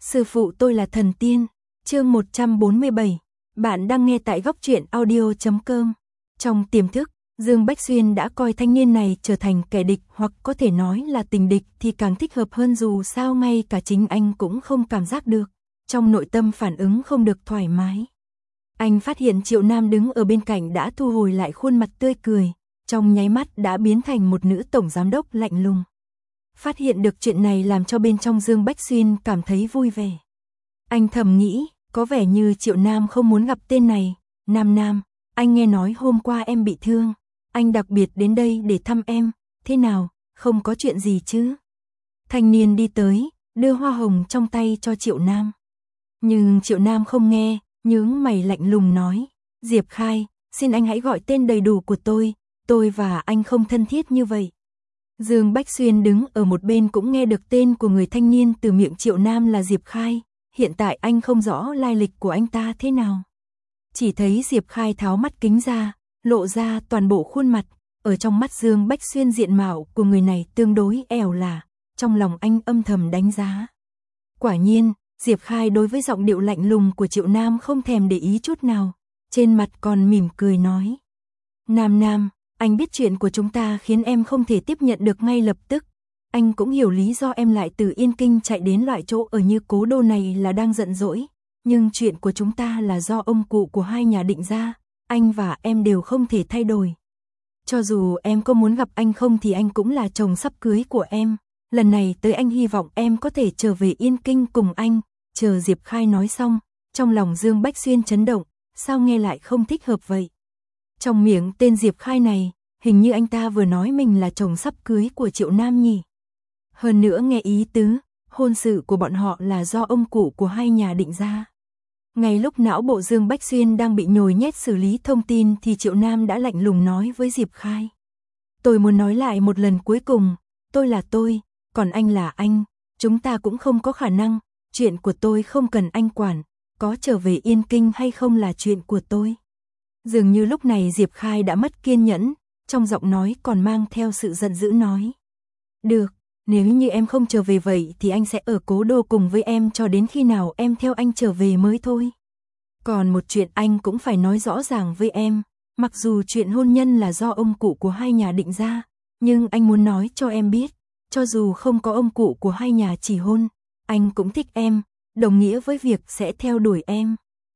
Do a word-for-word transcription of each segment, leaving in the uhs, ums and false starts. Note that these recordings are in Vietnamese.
Sư phụ tôi là thần tiên. Chương một trăm bốn mươi bảy. Bạn đang nghe tại góc truyện audio chấm com. Trong tiềm thức, Dương Bách Xuyên đã coi thanh niên này trở thành kẻ địch, hoặc có thể nói là tình địch thì càng thích hợp hơn, dù sao ngay cả chính anh cũng không cảm giác được. Trong nội tâm phản ứng không được thoải mái. Anh phát hiện Triệu Nam đứng ở bên cạnh đã thu hồi lại khuôn mặt tươi cười, trong nháy mắt đã biến thành một nữ tổng giám đốc lạnh lùng. Phát hiện được chuyện này làm cho bên trong Dương Bách Xuyên cảm thấy vui vẻ. Anh thầm nghĩ, có vẻ như Triệu Nam không muốn gặp tên này. Nam Nam, anh nghe nói hôm qua em bị thương, anh đặc biệt đến đây để thăm em, thế nào, không có chuyện gì chứ? Thanh niên đi tới, đưa hoa hồng trong tay cho Triệu Nam. Nhưng Triệu Nam không nghe, nhướng mày lạnh lùng nói, Diệp Khai, xin anh hãy gọi tên đầy đủ của tôi, tôi và anh không thân thiết như vậy. Dương Bách Xuyên đứng ở một bên cũng nghe được tên của người thanh niên từ miệng Triệu Nam là Diệp Khai, hiện tại anh không rõ lai lịch của anh ta thế nào. Chỉ thấy Diệp Khai tháo mắt kính ra, lộ ra toàn bộ khuôn mặt, ở trong mắt Dương Bách Xuyên diện mạo của người này tương đối ẻo lả, trong lòng anh âm thầm đánh giá. Quả nhiên, Diệp Khai đối với giọng điệu lạnh lùng của Triệu Nam không thèm để ý chút nào, trên mặt còn mỉm cười nói. Nam Nam, anh biết chuyện của chúng ta khiến em không thể tiếp nhận được ngay lập tức. Anh cũng hiểu lý do em lại từ Yên Kinh chạy đến loại chỗ ở như Cố Đô này là đang giận dỗi. Nhưng chuyện của chúng ta là do ông cụ của hai nhà định ra, anh và em đều không thể thay đổi. Cho dù em có muốn gặp anh không thì anh cũng là chồng sắp cưới của em. Lần này tới anh hy vọng em có thể trở về Yên Kinh cùng anh. Chờ Diệp Khai nói xong, trong lòng Dương Bách Xuyên chấn động, sao nghe lại không thích hợp vậy? Trong miệng tên Diệp Khai này, hình như anh ta vừa nói mình là chồng sắp cưới của Triệu Nam nhỉ. Hơn nữa nghe ý tứ, hôn sự của bọn họ là do ông cụ của hai nhà định ra. Ngay lúc não bộ Dương Bách Xuyên đang bị nhồi nhét xử lý thông tin thì Triệu Nam đã lạnh lùng nói với Diệp Khai. Tôi muốn nói lại một lần cuối cùng, tôi là tôi, còn anh là anh, chúng ta cũng không có khả năng, chuyện của tôi không cần anh quản, có trở về Yên Kinh hay không là chuyện của tôi. Dường như lúc này Diệp Khai đã mất kiên nhẫn, trong giọng nói còn mang theo sự giận dữ nói. Được, nếu như em không trở về vậy thì anh sẽ ở Cố Đô cùng với em cho đến khi nào em theo anh trở về mới thôi. Còn một chuyện anh cũng phải nói rõ ràng với em, mặc dù chuyện hôn nhân là do ông cụ của hai nhà định ra, nhưng anh muốn nói cho em biết, cho dù không có ông cụ của hai nhà chỉ hôn, anh cũng thích em, đồng nghĩa với việc sẽ theo đuổi em.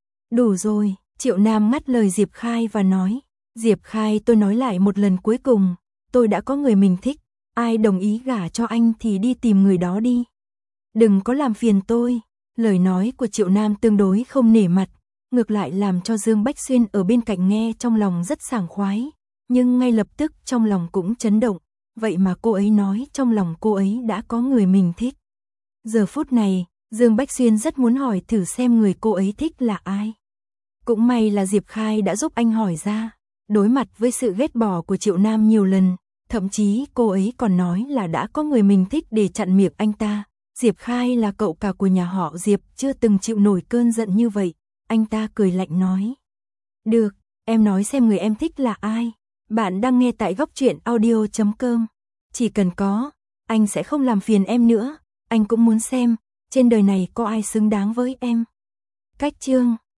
Đủ rồi, Triệu Nam ngắt lời Diệp Khai và nói, Diệp Khai, tôi nói lại một lần cuối cùng, tôi đã có người mình thích, ai đồng ý gả cho anh thì đi tìm người đó đi. Đừng có làm phiền tôi. Lời nói của Triệu Nam tương đối không nể mặt, ngược lại làm cho Dương Bách Xuyên ở bên cạnh nghe trong lòng rất sảng khoái, nhưng ngay lập tức trong lòng cũng chấn động, vậy mà cô ấy nói trong lòng cô ấy đã có người mình thích. Giờ phút này, Dương Bách Xuyên rất muốn hỏi thử xem người cô ấy thích là ai. Cũng may là Diệp Khai đã giúp anh hỏi ra, đối mặt với sự ghét bỏ của Triệu Nam nhiều lần, thậm chí cô ấy còn nói là đã có người mình thích để chặn miệng anh ta. Diệp Khai là cậu cả của nhà họ Diệp, chưa từng chịu nổi cơn giận như vậy. Anh ta cười lạnh nói. Được, em nói xem người em thích là ai. Bạn đang nghe tại góc truyện audio chấm com. Chỉ cần có, anh sẽ không làm phiền em nữa. Anh cũng muốn xem, trên đời này có ai xứng đáng với em. Cách chương